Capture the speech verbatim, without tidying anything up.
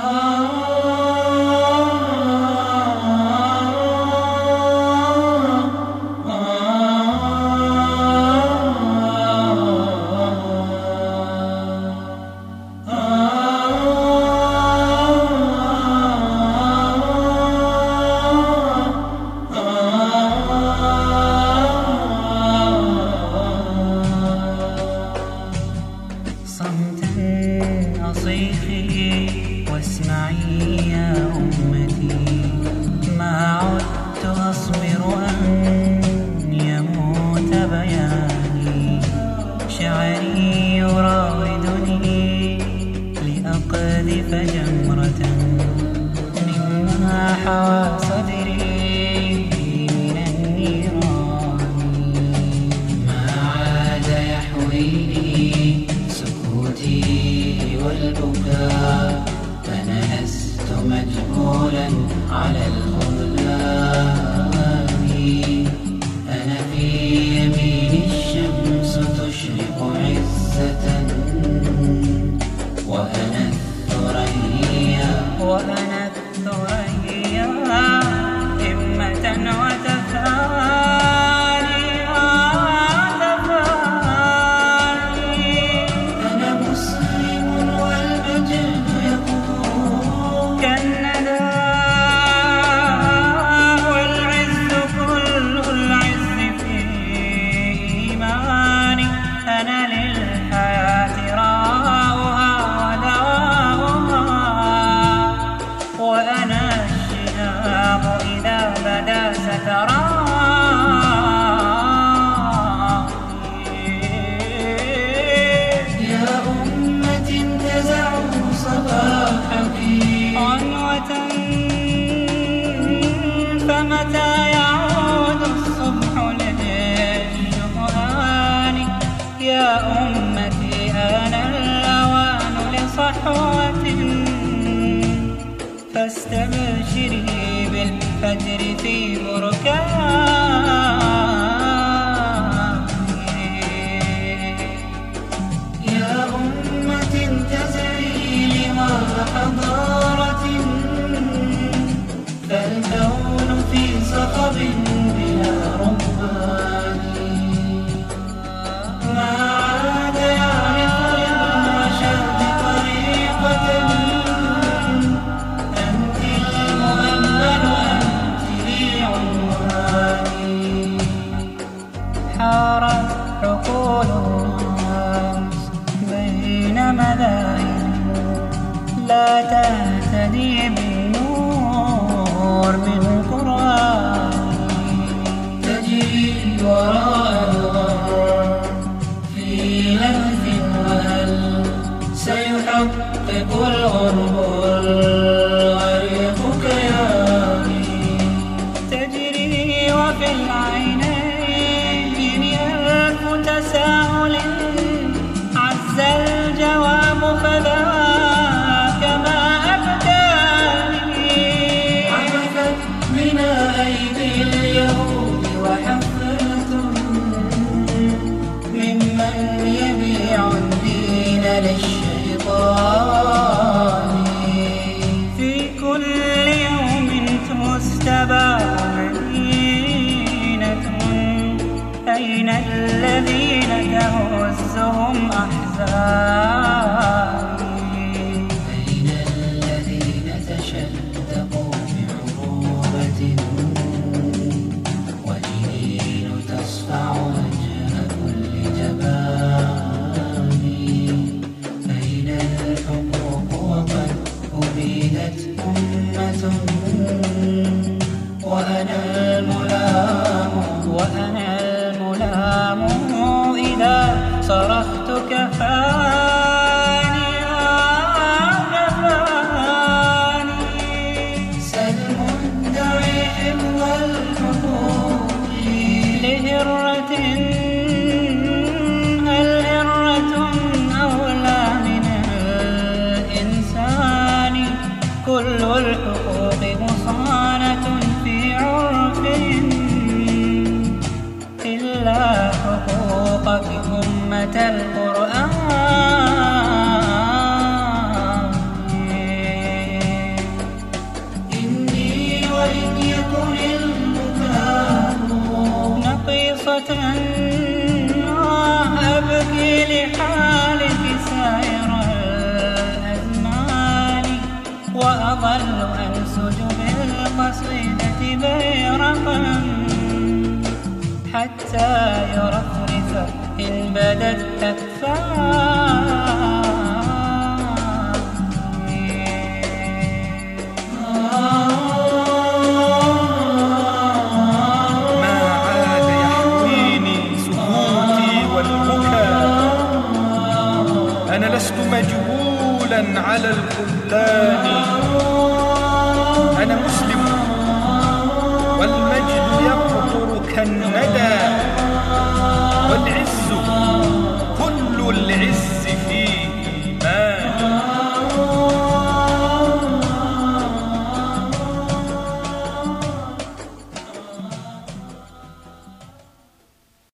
أصيخي واسمعي يا أمتي، ما عدت أصبر أن يموت بياني، شعري يراودني لأقذف جمرة مما حوى صدري من النيران، ما عاد يحويني سكوتي والبكاء، أنا لست مجبولا على الخذلان، أنا في يمين الشمس تشرق عزة، وأنا الثريا وأنا الثريا همة وتفاني. أنا للحياة راؤها ودواؤها، وأنا الشهاب إذا بدا ستراني. يا أمة انتزعوا صباحك عنوة، فمتى يعود الصبح للشهوان؟ يا أمتي آن الأوان لصحوة، فاستبشري بالفجر في بركان. يا أمة انتزعي لواء حضارة، فالكون في صخب بلا ربان، ما عاد يعرف للرشاد طريقة، أنت المؤمل أنت لي عنواني. حارت عقول الناس بين مذاهب، لا تهتدي بالنور من قرآني، تجري وراء الغرب في لهف، وهل سيحقق الغرب الغريق كياني؟ تجري وفي العينين ألف تساؤل، عز الجواب فذاك ما أبداني. عرفت بنا أيدي اليهود وحفلة ممن يبيع الدين للشيطان، في كل يوم تستباح مدينة، أين الذين تهزهم أحزاني؟ أين الذين تشدقوا بعروبة، وجنين تصفع وجه كل جبان؟ أين الحقوق وقد أبيدت أمة، وأنا الملام وأنا الملام إذا صرخت كفاني كفاني. سل مدعي حفظ الحقوق لهرة، هل هرة أولى من الإنسان؟ كل الحقوق مصانة في عرف، إلا حقوقك أمة القرآن. أظل أنسج بالقصيدة بيرقا حتى يرفرف إن بدت أكفاني. ما عاد يحويني سكوتي والبكاء، أنا لست مجبولا على الخذلان، أنا مسلم والمجد يقطر كالندى والعلم